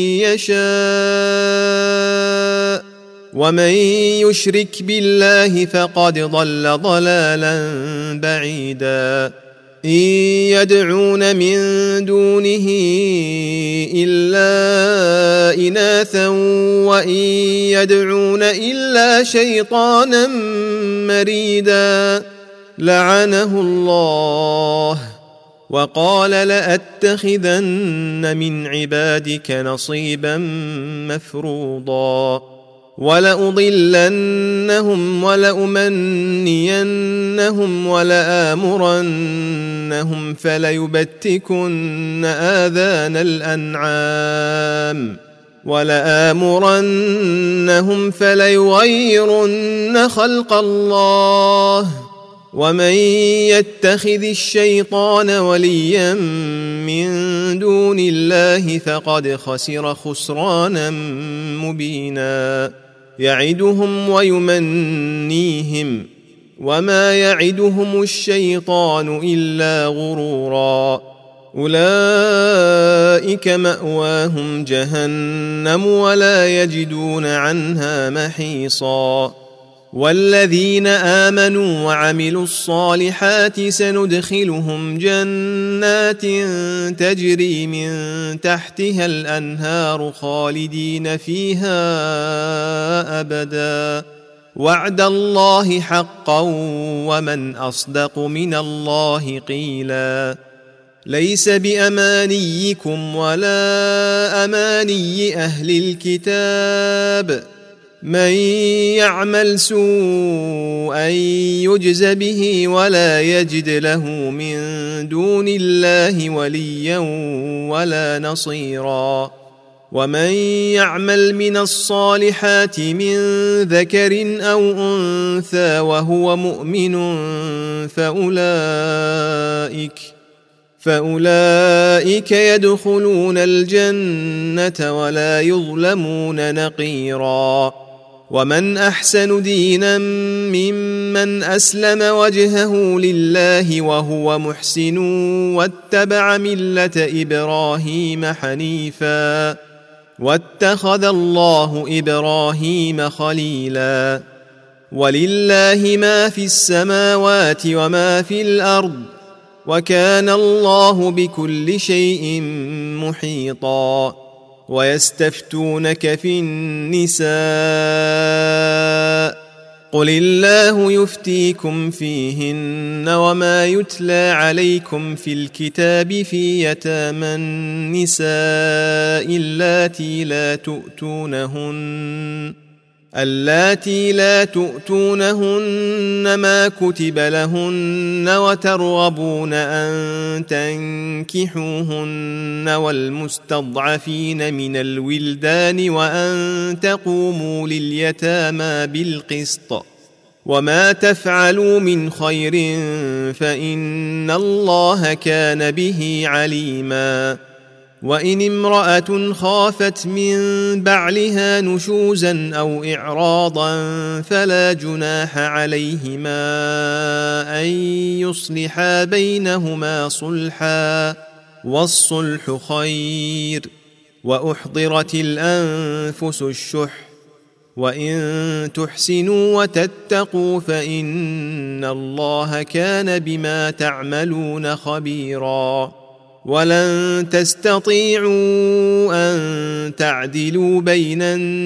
يشاء ومن يشرك بالله فقد ضل ضلالا بعيدا إن يدعون من دونه إلا إناثا وإن يدعون إلا شيطانا مريدا لعنه الله وقال لأتخذن من عبادك نصيبا مفروضا ولأضلنهم ولأمنينهم ولآمرنهم فليبتكن آذان الأنعام ولآمرنهم فليغيرن خلق الله ومن يتخذ الشيطان وليا من دون الله فقد خسر خسرانا مبينا يعدهم ويمنيهم وما يعدهم الشيطان إلا غرورا أولئك مأواهم جهنم ولا يجدون عنها محيصا والذين آمنوا وعملوا الصالحات سندخلهم جنات تجري من تحتها الأنهار خالدين فيها أبدا وعد الله حقا ومن أصدق من الله قيلا ليس بأمانيكم ولا أماني أهل الكتاب من يعمل سوءا يجز به ولا يجد له من دون الله وليا ولا نصيرا ومن يعمل من الصالحات من ذكر أو أنثى وهو مؤمن فأولئك يدخلون الجنة ولا يظلمون نقيرا ومن أحسن دينا ممن أسلم وجهه لله وهو محسن واتبع ملة إبراهيم حنيفا واتخذ الله إبراهيم خليلا ولله ما في السماوات وما في الأرض وكان الله بكل شيء محيطا ويستفتونك في النساء قل الله يفتيكم فيهن وما يتلى عليكم في الكتاب في يتامى النساء اللاتي لا تؤتونهن ما كتب لهن وترغبون أن تنكحوهن والمستضعفين من الولدان وأن تقوموا لليتامى بالقسط وما تفعلوا من خير فإن الله كان به عليما وإن امرأة خافت من بعلها نشوزا أو إعراضا فلا جناح عليهما أن يصلحا بينهما صلحا والصلح خير وأحضرت الأنفس الشح وإن تحسنوا وتتقوا فإن الله كان بما تعملون خبيرا ولن تستطيعوا أن تعدلوا بين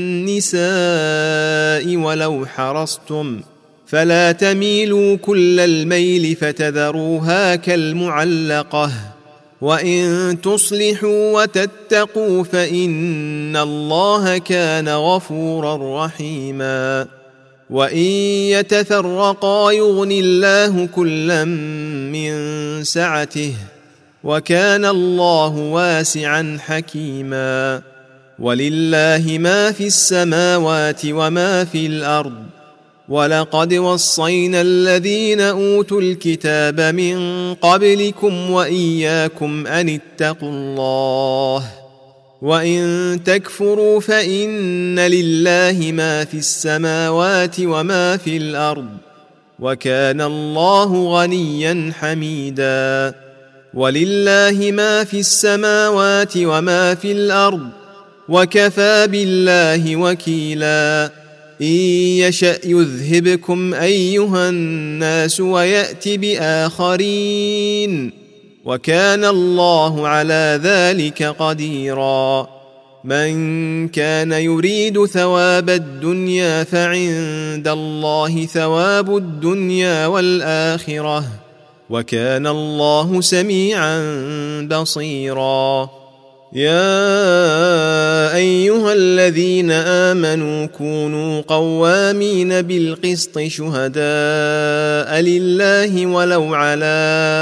النساء ولو حرصتم فلا تميلوا كل الميل فتذروها كالمعلقة وإن تصلحوا وتتقوا فإن الله كان غفورا رحيما وإن يتفرقا يغن الله كلا من سعته وكان الله واسعا حكيما ولله ما في السماوات وما في الأرض ولقد وصينا الذين أوتوا الكتاب من قبلكم وإياكم أن اتقوا الله وإن تكفروا فإن لله ما في السماوات وما في الأرض وكان الله غنيا حميدا ولله ما في السماوات وما في الأرض وكفى بالله وكيلا إن يشأ يذهبكم أيها الناس ويأت بآخرين وكان الله على ذلك قديرا من كان يريد ثواب الدنيا فعند الله ثواب الدنيا والآخرة وكان الله سميعا بصيرا يا أيها الذين آمنوا كونوا قوامين بالقسط شهداء لله ولو على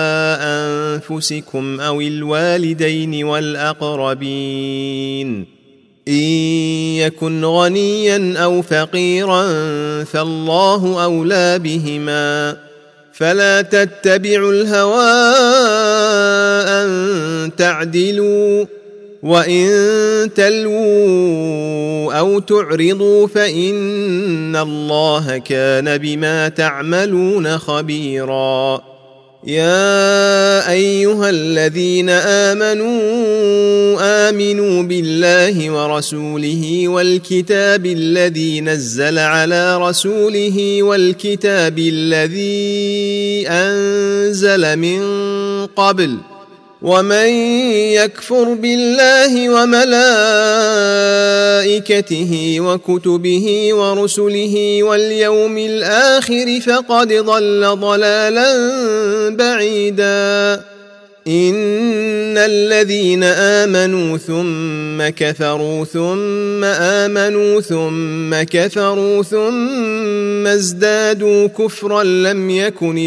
أنفسكم أو الوالدين والأقربين إن يكن غنيا أو فقيرا فالله أولى بهما فلا تتبعوا الهوى أن تعدلوا وإن تلووا أو تعرضوا فإن الله كان بما تعملون خبيرا يا أيها الذين آمنوا بالله ورسوله والكتاب الذي نزل على رسوله والكتاب الذي أنزل من قبل ومن يكفر بالله وملائكته وكتبه ورسله واليوم الآخر فقد ضل ضلالا بعيدا إن الذين آمنوا ثم كفروا ثم آمنوا ثم كفروا ثم ازدادوا كفرا لم يكن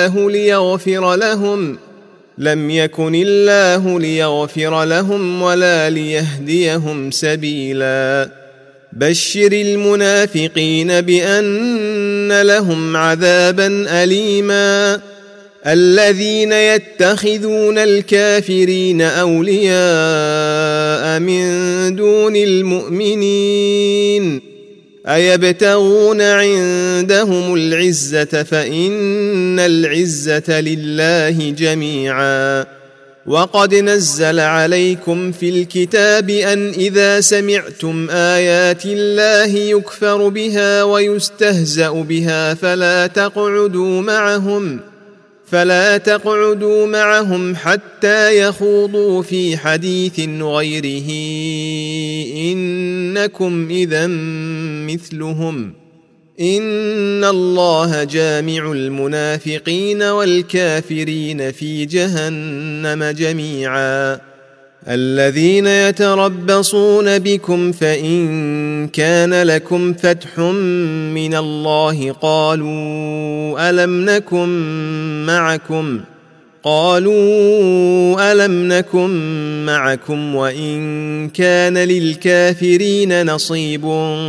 الله ليغفر لهم ولا ليهديهم سبيلا بشر المنافقين بأن لهم عذابا أليما الذين يتخذون الكافرين أولياء من دون المؤمنين أيبتغون عندهم العزة فإن العزة لله جميعا وقد نزل عليكم في الكتاب أن إذا سمعتم آيات الله يكفر بها ويستهزأ بها فلا تقعدوا معهم حتى يخوضوا في حديث غيره إنكم إذا مثلهم إن الله جامع المنافقين والكافرين في جهنم جميعا الذين يتربصون بكم فإن كان لكم فتح من الله قالوا ألم نكن معكم وإن كان للكافرين نصيب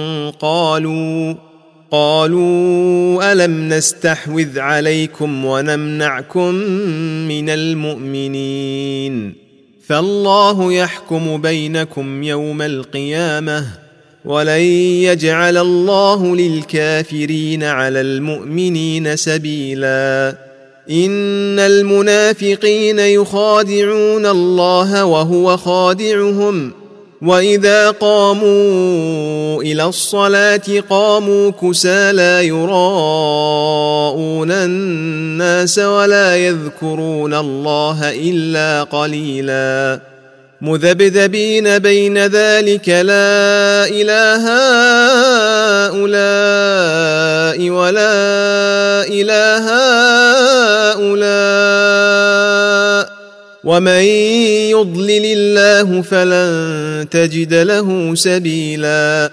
قالوا ألم نستحوذ عليكم ونمنعكم من المؤمنين فالله يحكم بينكم يوم القيامة ولن يجعل الله للكافرين على المؤمنين سبيلا إن المنافقين يخادعون الله وهو خادعهم وإذا قاموا إلى الصلاة قاموا كسالى يراءون الناس ولا يذكرون الله إلا قليلا مذبذبين بين ذلك لا إله هؤلاء ولا إله هؤلاء ومن يضلل الله فلن تجد له سبيلا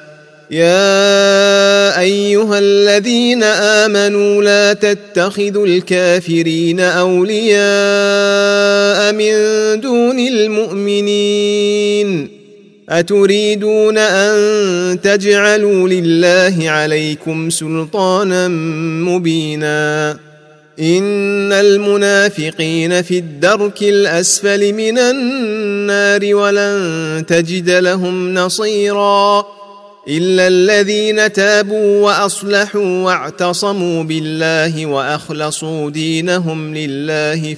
يا أيها الذين آمنوا لا تتخذوا الكافرين أولياء من دون المؤمنين أتريدون أن تجعلوا لله عليكم سلطانا مبينا إن المنافقين في الدرك الأسفل من النار ولن تجد لهم نصيرا إلا الذين تابوا وأصلحوا واعتصموا بالله وأخلصوا دينهم لله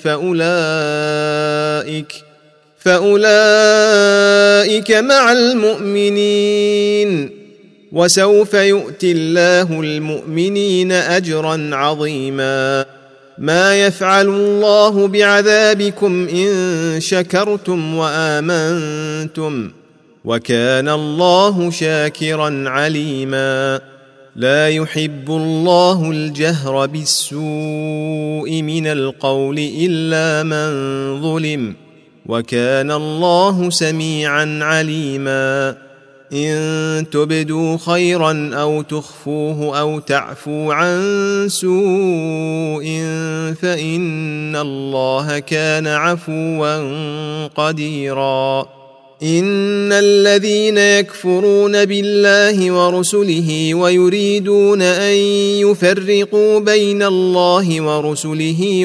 فأولئك مع المؤمنين وسوف يؤتي الله المؤمنين أجرا عظيما ما يفعل الله بعذابكم إن شكرتم وآمنتم وكان الله شاكرا عليما لا يحب الله الجهر بالسوء من القول إلا من ظلم وكان الله سميعا عليما إن تبدوا خيرا أو تخفوه أو تعفوا عن سوء فإن الله كان عفوا قديرا إن الذين يكفرون بالله ورسله ويريدون أن يفرقوا بين الله ورسله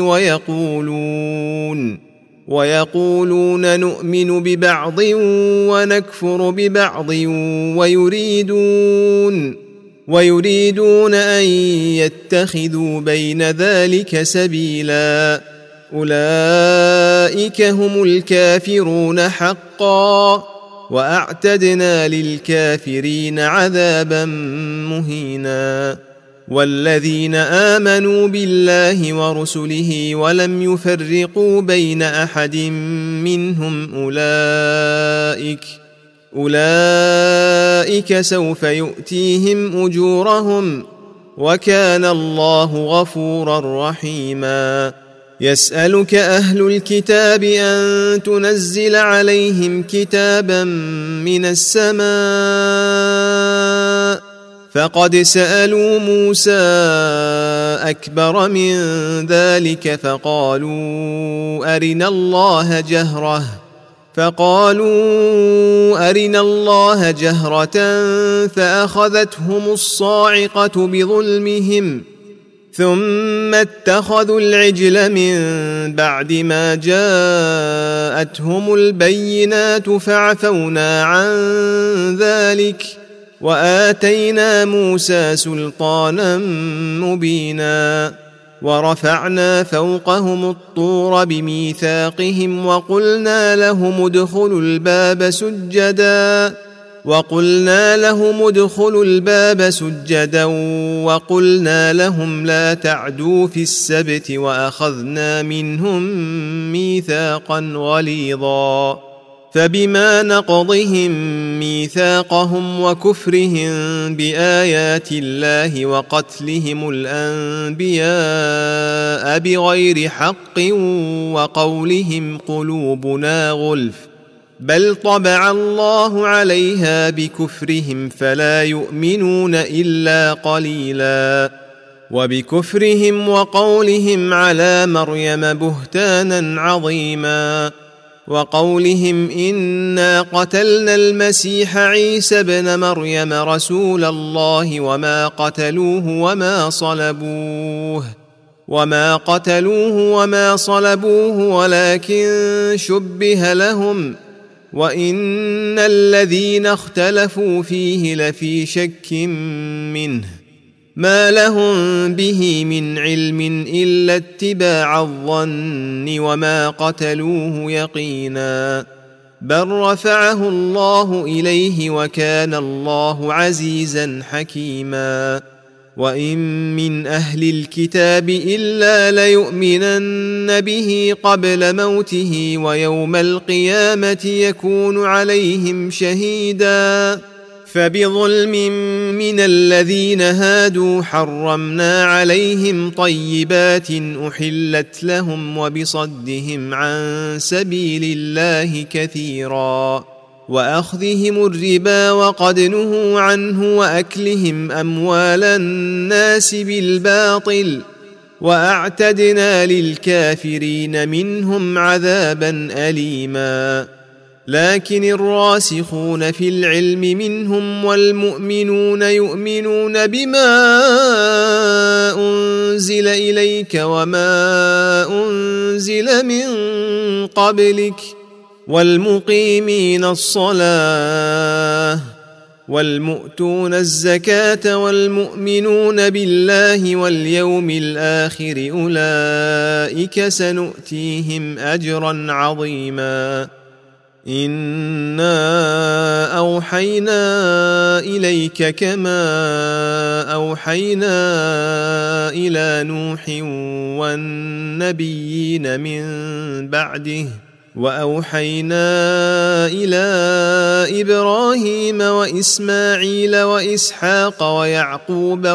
ويقولون نؤمن ببعض ونكفر ببعض ويريدون أن يتخذوا بين ذلك سبيلا أولئك هم الكافرون حقا، وأعتدنا للكافرين عذابا مهينا. والذين آمنوا بالله ورسله ولم يفرقوا بين أحد منهم أولئك سوف يؤتيهم أجورهم، وكان الله غفورا رحيما. يسألك أهل الكتاب أن تنزل عليهم كتابا من السماء، فقد سألوا موسى أكبر من ذلك فقالوا أرنا الله جهرة فأخذتهم الصاعقة بظلمهم، ثم اتخذوا العجل من بعد ما جاءتهم البينات فعفونا عن ذلك، وآتينا موسى سلطانا مبينا. ورفعنا فوقهم الطور بميثاقهم وقلنا لهم ادخلوا الباب سجدا وقلنا لهم لا تعدوا في السبت، وأخذنا منهم ميثاقا غليظا. فبما نقضهم ميثاقهم وكفرهم بآيات الله وقتلهم الأنبياء بغير حق وقولهم قلوبنا غلف، بل طبع الله عليها بكفرهم فلا يؤمنون إلا قليلا. وبكفرهم وقولهم على مريم بهتانا عظيما، وقولهم إنا قتلنا المسيح عيسى ابن مريم رسول الله وما قتلوه وما صلبوه ولكن شبه لهم، وإن الذين اختلفوا فيه لفي شك منه، ما لهم به من علم إلا اتباع الظن، وما قتلوه يقينا، بل رفعه الله إليه وكان الله عزيزا حكيما. وإن من أهل الكتاب إلا ليؤمنن به قبل موته، ويوم القيامة يكون عليهم شهيدا. فبظلم من الذين هادوا حرمنا عليهم طيبات أحلت لهم، وبصدهم عن سبيل الله كثيرا، وأخذهم الربا وقد نهوا عنه، وأكلهم أموال الناس بالباطل، وأعتدنا للكافرين منهم عذابا أليما. لكن الراسخون في العلم منهم والمؤمنون يؤمنون بما أنزل إليك وما أنزل من قبلك، والمقيمين الصلاة والمؤتون الزكاة والمؤمنون بالله واليوم الآخر، أولئك سنؤتيهم أجرا عظيما. إنا أوحينا إليك كما أوحينا إلى نوح والنبيين من بعده، وأوحينا إلى إبراهيم وإسماعيل وإسحاق ويعقوب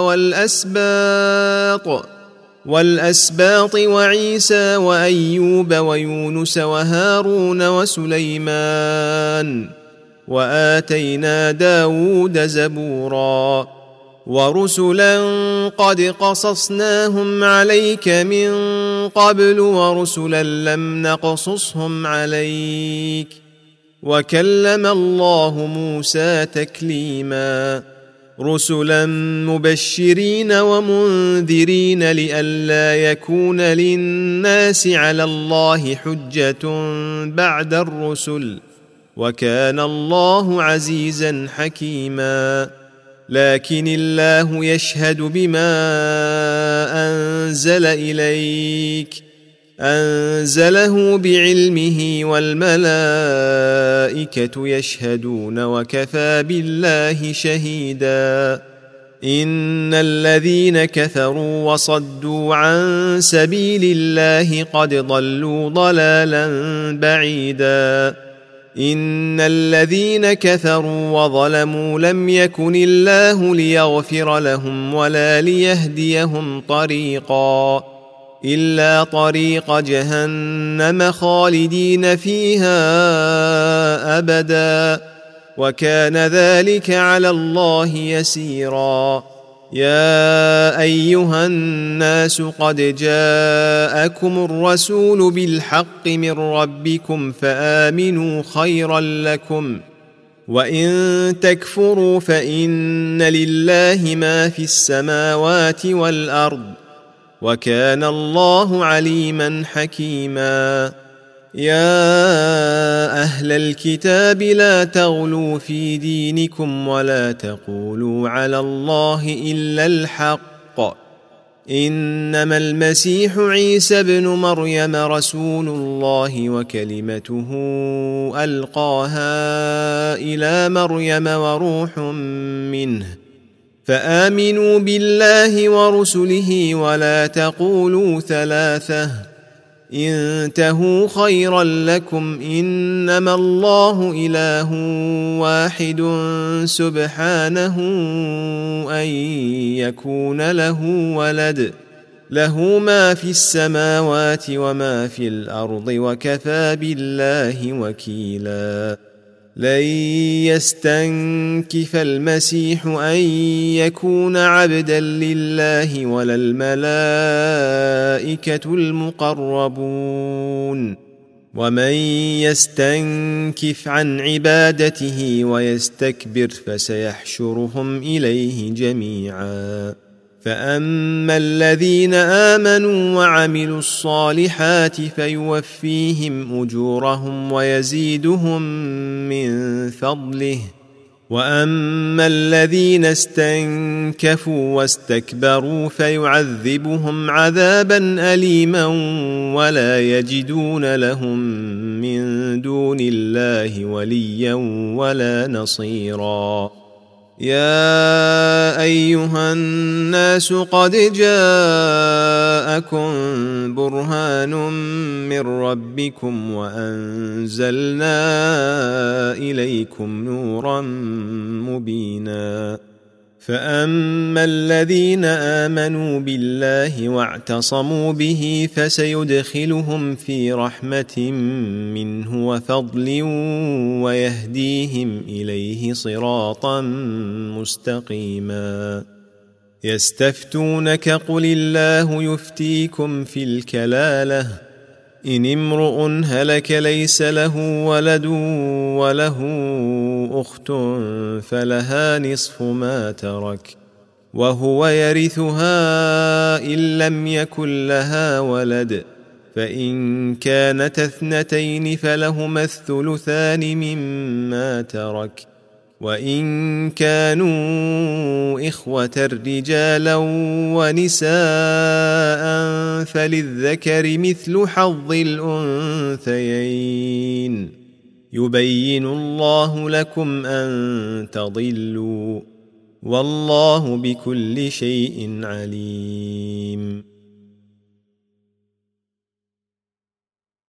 والأسباط وعيسى وأيوب ويونس وهارون وسليمان، وآتينا داود زبورا. ورسلا قد قصصناهم عليك من قبل، ورسلا لم نقصصهم عليك، وكلم الله موسى تكليما. رسلا مبشرين ومنذرين لئلا يكون للناس على الله حجة بعد الرسل، وكان الله عزيزا حكيما. لكن الله يشهد بما أنزل إليك، أنزله بعلمه والملائكة يشهدون وكفى بالله شهيدا. إن الذين كفروا وصدوا عن سبيل الله قد ضلوا ضلالا بعيدا. إن الذين كفروا وظلموا لم يكن الله ليغفر لهم ولا ليهديهم طريقا إلا طريق جهنم خالدين فيها أبدا وكان ذلك على الله يسيرا. يا أيها الناس قد جاءكم الرسول بالحق من ربكم فآمنوا خيرا لكم وإن تكفروا فإن لله ما في السماوات والأرض وكان الله عليما حكيما. يا أهل الكتاب لا تغلوا في دينكم ولا تقولوا على الله إلا الحق إنما المسيح عيسى ابن مريم رسول الله وكلمته ألقاها إلى مريم وروح منه فآمنوا بالله ورسله ولا تقولوا ثلاثة انتهوا خيرا لكم إنما الله إله واحد سبحانه أن يكون له ولد له ما في السماوات وما في الأرض وكفى بالله وكيلا. لن يستنكف المسيح أن يكون عبدا لله ولا الملائكة المقربون ومن يستنكف عن عبادته ويستكبر فسيحشرهم إليه جميعا. فأما الذين آمنوا وعملوا الصالحات فيوفيهم أجورهم ويزيدهم من فضله وأما الذين استنكفوا واستكبروا فيعذبهم عذابا أليما ولا يجدون لهم من دون الله وليا ولا نصيرا. يا أيها الناس قد جاءكم برهان من ربكم وأنزلنا إليكم نورا مبينا. فأما الذين آمنوا بالله واعتصموا به فسيدخلهم في رحمة منه وفضل ويهديهم إليه صراطا مستقيما. يستفتونك قل الله يفتيكم في الكلالة إن امرؤ هلك ليس له ولد وله أخت فلها نصف ما ترك وهو يرثها إن لم يكن لها ولد فإن كانت اثنتين فلهما الثلثان مما ترك وإن كانوا إخوة رجالا ونساء فللذكر مثل حظ الأنثيين يبين الله لكم أن تضلوا والله بكل شيء عليم.